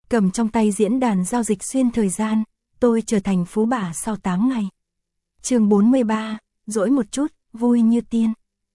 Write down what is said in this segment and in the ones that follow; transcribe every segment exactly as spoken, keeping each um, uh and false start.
cầm trong tay diễn đàn giao dịch xuyên thời gian, tôi trở thành phú bà sau tám ngày. Chương bốn mươi ba, dỗi một chút, vui như tiên.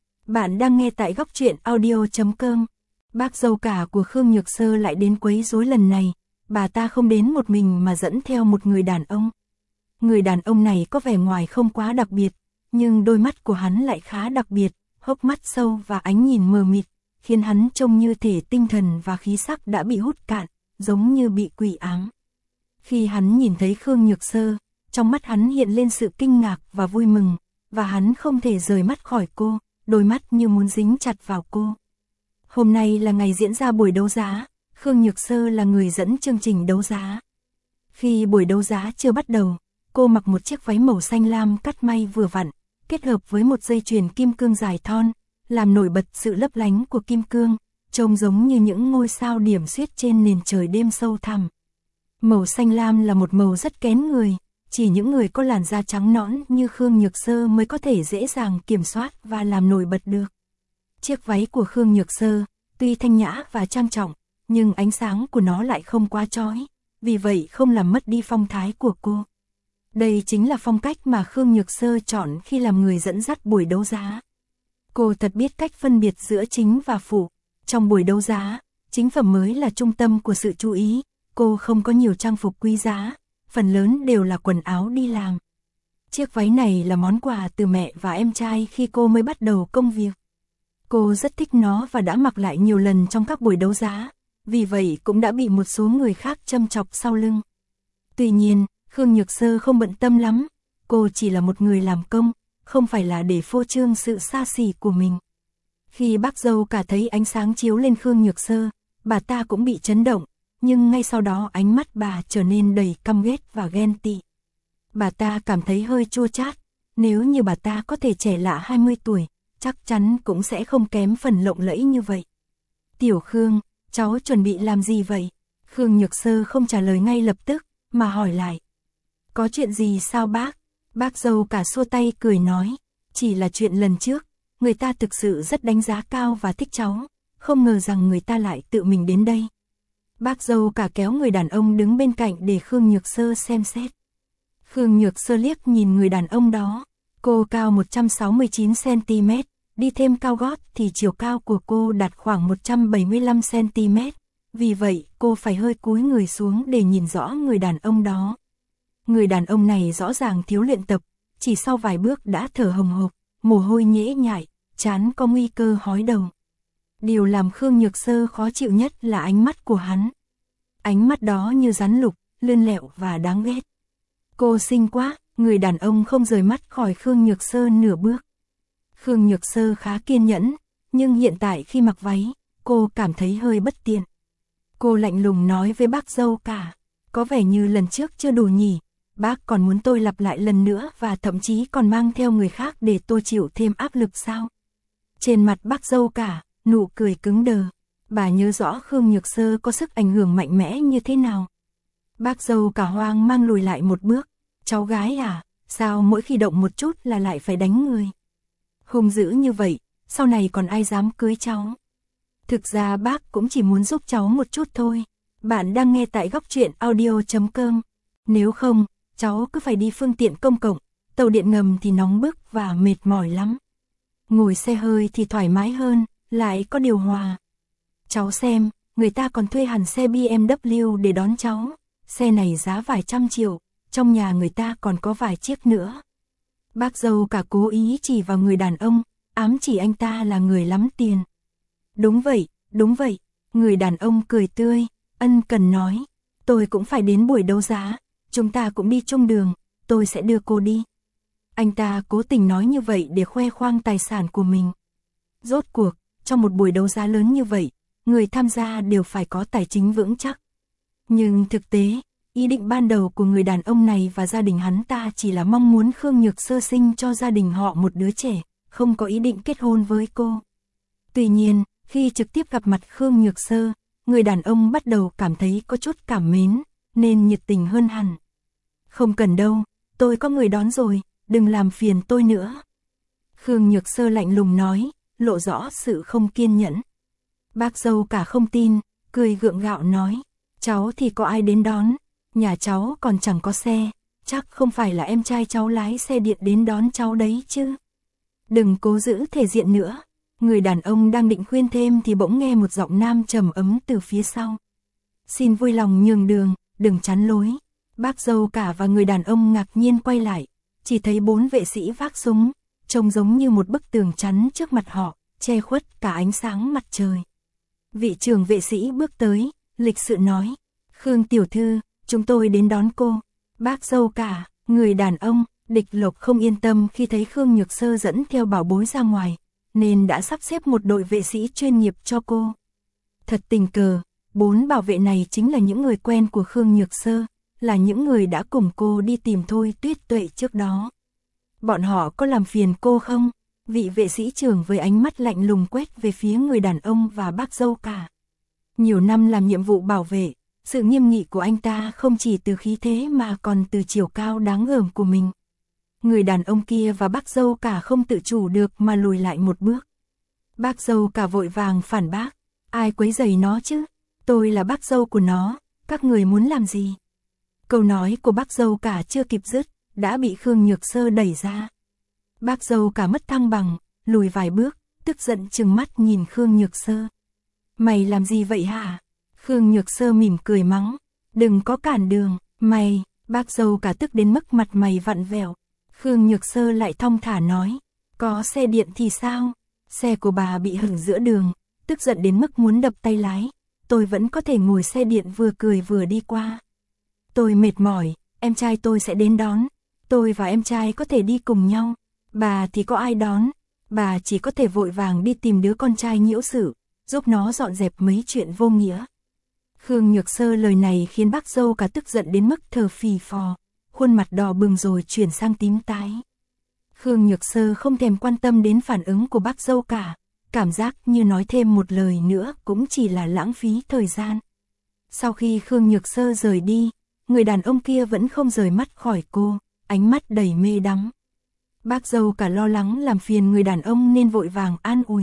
Bạn đang nghe tại góc truyện audio chấm com. Bác dâu cả của Khương Nhược Sơ lại đến quấy rối lần này, bà ta không đến một mình mà dẫn theo một người đàn ông. Người đàn ông này có vẻ ngoài không quá đặc biệt, nhưng đôi mắt của hắn lại khá đặc biệt, hốc mắt sâu và ánh nhìn mờ mịt, khiến hắn trông như thể tinh thần và khí sắc đã bị hút cạn, giống như bị quỷ ám. Khi hắn nhìn thấy Khương Nhược Sơ, trong mắt hắn hiện lên sự kinh ngạc và vui mừng, và hắn không thể rời mắt khỏi cô, đôi mắt như muốn dính chặt vào cô. Hôm nay là ngày diễn ra buổi đấu giá, Khương Nhược Sơ là người dẫn chương trình đấu giá. Khi buổi đấu giá chưa bắt đầu, cô mặc một chiếc váy màu xanh lam cắt may vừa vặn, kết hợp với một dây chuyền kim cương dài thon, làm nổi bật sự lấp lánh của kim cương, trông giống như những ngôi sao điểm xuyết trên nền trời đêm sâu thẳm. Màu xanh lam là một màu rất kén người, chỉ những người có làn da trắng nõn như Khương Nhược Sơ mới có thể dễ dàng kiểm soát và làm nổi bật được. Chiếc váy của Khương Nhược Sơ, tuy thanh nhã và trang trọng, nhưng ánh sáng của nó lại không quá chói, vì vậy không làm mất đi phong thái của cô. Đây chính là phong cách mà Khương Nhược Sơ chọn khi làm người dẫn dắt buổi đấu giá. Cô thật biết cách phân biệt giữa chính và phụ. Trong buổi đấu giá, chính phẩm mới là trung tâm của sự chú ý, cô không có nhiều trang phục quý giá, phần lớn đều là quần áo đi làm. Chiếc váy này là món quà từ mẹ và em trai khi cô mới bắt đầu công việc. Cô rất thích nó và đã mặc lại nhiều lần trong các buổi đấu giá, vì vậy cũng đã bị một số người khác châm chọc sau lưng. Tuy nhiên, Khương Nhược Sơ không bận tâm lắm, cô chỉ là một người làm công, không phải là để phô trương sự xa xỉ của mình. Khi bác dâu cả thấy ánh sáng chiếu lên Khương Nhược Sơ, bà ta cũng bị chấn động, nhưng ngay sau đó ánh mắt bà trở nên đầy căm ghét và ghen tị. Bà ta cảm thấy hơi chua chát, nếu như bà ta có thể trẻ lạ hai mươi tuổi, chắc chắn cũng sẽ không kém phần lộng lẫy như vậy. Tiểu Khương, cháu chuẩn bị làm gì vậy? Khương Nhược Sơ không trả lời ngay lập tức, mà hỏi lại. Có chuyện gì sao bác? Bác dâu cả xua tay cười nói, chỉ là chuyện lần trước, người ta thực sự rất đánh giá cao và thích cháu, không ngờ rằng người ta lại tự mình đến đây. Bác dâu cả kéo người đàn ông đứng bên cạnh để Khương Nhược Sơ xem xét. Khương Nhược Sơ liếc nhìn người đàn ông đó, cô cao một trăm sáu mươi chín xăng ti mét, đi thêm cao gót thì chiều cao của cô đạt khoảng một trăm bảy mươi lăm xăng ti mét, vì vậy cô phải hơi cúi người xuống để nhìn rõ người đàn ông đó. Người đàn ông này rõ ràng thiếu luyện tập, chỉ sau vài bước đã thở hồng hộc, mồ hôi nhễ nhại, trán có nguy cơ hói đầu. Điều làm Khương Nhược Sơ khó chịu nhất là ánh mắt của hắn. Ánh mắt đó như rắn lục, lươn lẹo và đáng ghét. Cô xinh quá, người đàn ông không rời mắt khỏi Khương Nhược Sơ nửa bước. Khương Nhược Sơ khá kiên nhẫn, nhưng hiện tại khi mặc váy, cô cảm thấy hơi bất tiện. Cô lạnh lùng nói với bác dâu cả, có vẻ như lần trước chưa đủ nhỉ, bác còn muốn tôi lặp lại lần nữa và thậm chí còn mang theo người khác để tôi chịu thêm áp lực sao? Trên mặt bác dâu cả, nụ cười cứng đờ, bà nhớ rõ Khương Nhược Sơ có sức ảnh hưởng mạnh mẽ như thế nào. Bác dâu cả hoang mang lùi lại một bước, cháu gái à, sao mỗi khi động một chút là lại phải đánh người? Hung dữ như vậy, sau này còn ai dám cưới cháu? Thực ra bác cũng chỉ muốn giúp cháu một chút thôi. Bạn đang nghe tại góc truyện audio chấm com. Nếu không, cháu cứ phải đi phương tiện công cộng, tàu điện ngầm thì nóng bức và mệt mỏi lắm. Ngồi xe hơi thì thoải mái hơn, lại có điều hòa. Cháu xem, người ta còn thuê hẳn xe bê em vê để đón cháu. Xe này giá vài trăm triệu, trong nhà người ta còn có vài chiếc nữa. Bác dâu cả cố ý chỉ vào người đàn ông, ám chỉ anh ta là người lắm tiền. Đúng vậy, đúng vậy, người đàn ông cười tươi, ân cần nói, tôi cũng phải đến buổi đấu giá, chúng ta cũng đi chung đường, tôi sẽ đưa cô đi. Anh ta cố tình nói như vậy để khoe khoang tài sản của mình. Rốt cuộc, trong một buổi đấu giá lớn như vậy, người tham gia đều phải có tài chính vững chắc. Nhưng thực tế, ý định ban đầu của người đàn ông này và gia đình hắn ta chỉ là mong muốn Khương Nhược Sơ sinh cho gia đình họ một đứa trẻ, không có ý định kết hôn với cô. Tuy nhiên, khi trực tiếp gặp mặt Khương Nhược Sơ, người đàn ông bắt đầu cảm thấy có chút cảm mến, nên nhiệt tình hơn hẳn. Không cần đâu, tôi có người đón rồi, đừng làm phiền tôi nữa. Khương Nhược Sơ lạnh lùng nói, lộ rõ sự không kiên nhẫn. Bác dâu cả không tin, cười gượng gạo nói, cháu thì có ai đến đón, nhà cháu còn chẳng có xe, chắc không phải là em trai cháu lái xe điện đến đón cháu đấy chứ. Đừng cố giữ thể diện nữa. Người đàn ông đang định khuyên thêm thì bỗng nghe một giọng nam trầm ấm từ phía sau. Xin vui lòng nhường đường, đừng chắn lối. Bác dâu cả và người đàn ông ngạc nhiên quay lại, chỉ thấy bốn vệ sĩ vác súng, trông giống như một bức tường chắn trước mặt họ, che khuất cả ánh sáng mặt trời. Vị trưởng vệ sĩ bước tới, lịch sự nói, Khương tiểu thư, chúng tôi đến đón cô. Bác dâu cả, người đàn ông, Địch Lộc không yên tâm khi thấy Khương Nhược Sơ dẫn theo bảo bối ra ngoài, nên đã sắp xếp một đội vệ sĩ chuyên nghiệp cho cô. Thật tình cờ, bốn bảo vệ này chính là những người quen của Khương Nhược Sơ, là những người đã cùng cô đi tìm Thôi Tuyết Tuệ trước đó. Bọn họ có làm phiền cô không? Vị vệ sĩ trưởng với ánh mắt lạnh lùng quét về phía người đàn ông và bác dâu cả. Nhiều năm làm nhiệm vụ bảo vệ, sự nghiêm nghị của anh ta không chỉ từ khí thế mà còn từ chiều cao đáng gờm của mình. Người đàn ông kia và bác dâu cả không tự chủ được mà lùi lại một bước. Bác dâu cả vội vàng phản bác, ai quấy rầy nó chứ? Tôi là bác dâu của nó, các người muốn làm gì? Câu nói của bác dâu cả chưa kịp dứt, đã bị Khương Nhược Sơ đẩy ra. Bác dâu cả mất thăng bằng, lùi vài bước, tức giận trừng mắt nhìn Khương Nhược Sơ. Mày làm gì vậy hả? Khương Nhược Sơ mỉm cười mắng, đừng có cản đường, mày, bác dâu cả tức đến mức mặt mày vặn vẹo. Khương Nhược Sơ lại thong thả nói, có xe điện thì sao? Xe của bà bị hỏng giữa đường, tức giận đến mức muốn đập tay lái, tôi vẫn có thể ngồi xe điện vừa cười vừa đi qua. Tôi mệt mỏi, em trai tôi sẽ đến đón, tôi và em trai có thể đi cùng nhau, bà thì có ai đón, bà chỉ có thể vội vàng đi tìm đứa con trai nhiễu sự, giúp nó dọn dẹp mấy chuyện vô nghĩa. Khương Nhược Sơ lời này khiến bác dâu cả tức giận đến mức thở phì phò, khuôn mặt đỏ bừng rồi chuyển sang tím tái. Khương Nhược Sơ không thèm quan tâm đến phản ứng của bác dâu cả, cảm giác như nói thêm một lời nữa cũng chỉ là lãng phí thời gian. Sau khi Khương Nhược Sơ rời đi, người đàn ông kia vẫn không rời mắt khỏi cô, ánh mắt đầy mê đắm. Bác dâu cả lo lắng làm phiền người đàn ông nên vội vàng an ủi.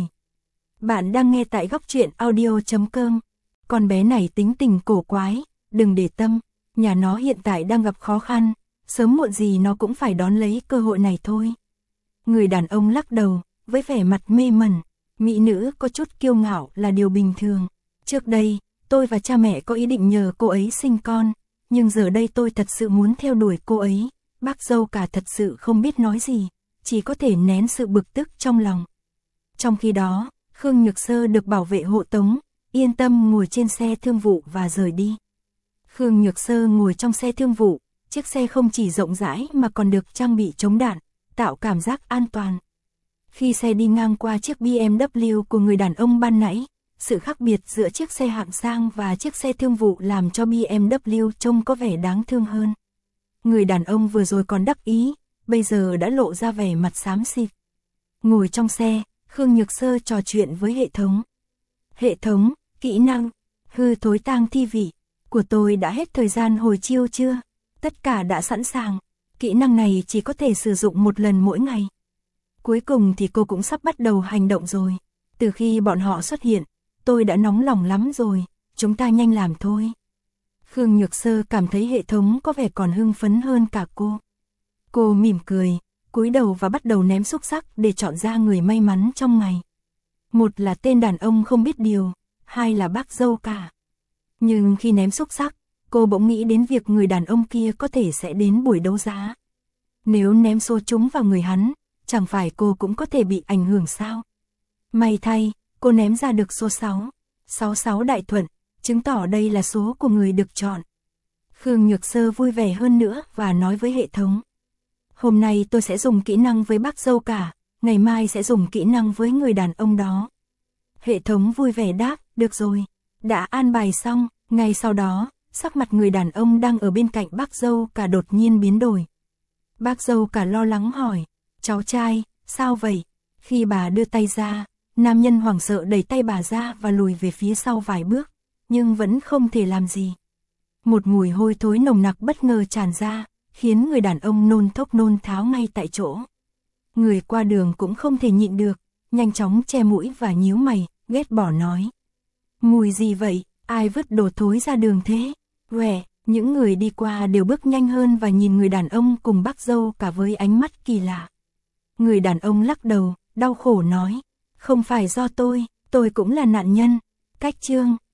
Bạn đang nghe tại góc truyện audio chấm com. Con bé này tính tình cổ quái, đừng để tâm, nhà nó hiện tại đang gặp khó khăn, sớm muộn gì nó cũng phải đón lấy cơ hội này thôi. Người đàn ông lắc đầu, với vẻ mặt mê mẩn, mỹ nữ có chút kiêu ngạo là điều bình thường. Trước đây, tôi và cha mẹ có ý định nhờ cô ấy sinh con, nhưng giờ đây tôi thật sự muốn theo đuổi cô ấy. Bác dâu cả thật sự không biết nói gì, chỉ có thể nén sự bực tức trong lòng. Trong khi đó, Khương Nhược Sơ được bảo vệ hộ tống, yên tâm ngồi trên xe thương vụ và rời đi. Khương Nhược Sơ ngồi trong xe thương vụ, chiếc xe không chỉ rộng rãi mà còn được trang bị chống đạn, tạo cảm giác an toàn. Khi xe đi ngang qua chiếc bê em vê của người đàn ông ban nãy, sự khác biệt giữa chiếc xe hạng sang và chiếc xe thương vụ làm cho bê em vê trông có vẻ đáng thương hơn. Người đàn ông vừa rồi còn đắc ý, bây giờ đã lộ ra vẻ mặt xám xịt. Ngồi trong xe, Khương Nhược Sơ trò chuyện với hệ thống. Hệ thống, kỹ năng, hư thối tang thi vị của tôi đã hết thời gian hồi chiêu chưa? Tất cả đã sẵn sàng. Kỹ năng này chỉ có thể sử dụng một lần mỗi ngày. Cuối cùng thì cô cũng sắp bắt đầu hành động rồi. Từ khi bọn họ xuất hiện, tôi đã nóng lòng lắm rồi, chúng ta nhanh làm thôi. Khương Nhược Sơ cảm thấy hệ thống có vẻ còn hưng phấn hơn cả cô. Cô mỉm cười, cúi đầu và bắt đầu ném xúc xắc để chọn ra người may mắn trong ngày. Một là tên đàn ông không biết điều, hai là bác dâu cả. Nhưng khi ném xúc xắc, cô bỗng nghĩ đến việc người đàn ông kia có thể sẽ đến buổi đấu giá. Nếu ném số trúng vào người hắn, chẳng phải cô cũng có thể bị ảnh hưởng sao? May thay, cô ném ra được số sáu. sáu sáu đại thuận, chứng tỏ đây là số của người được chọn. Khương Nhược Sơ vui vẻ hơn nữa và nói với hệ thống. Hôm nay tôi sẽ dùng kỹ năng với bác dâu cả, ngày mai sẽ dùng kỹ năng với người đàn ông đó. Hệ thống vui vẻ đáp, được rồi, đã an bài xong. Ngay sau đó, sắc mặt người đàn ông đang ở bên cạnh bác dâu cả đột nhiên biến đổi. Bác dâu cả lo lắng hỏi, cháu trai, sao vậy? Khi bà đưa tay ra, nam nhân hoảng sợ đẩy tay bà ra và lùi về phía sau vài bước, nhưng vẫn không thể làm gì. Một mùi hôi thối nồng nặc bất ngờ tràn ra, khiến người đàn ông nôn thốc nôn tháo ngay tại chỗ. Người qua đường cũng không thể nhịn được, nhanh chóng che mũi và nhíu mày, ghét bỏ nói. Mùi gì vậy? ai vứt đồ thối ra đường thế? Quẻ, những người đi qua đều bước nhanh hơn và nhìn người đàn ông cùng bác dâu cả với ánh mắt kỳ lạ. Người đàn ông lắc đầu, đau khổ nói, không phải do tôi, tôi cũng là nạn nhân. Cách chương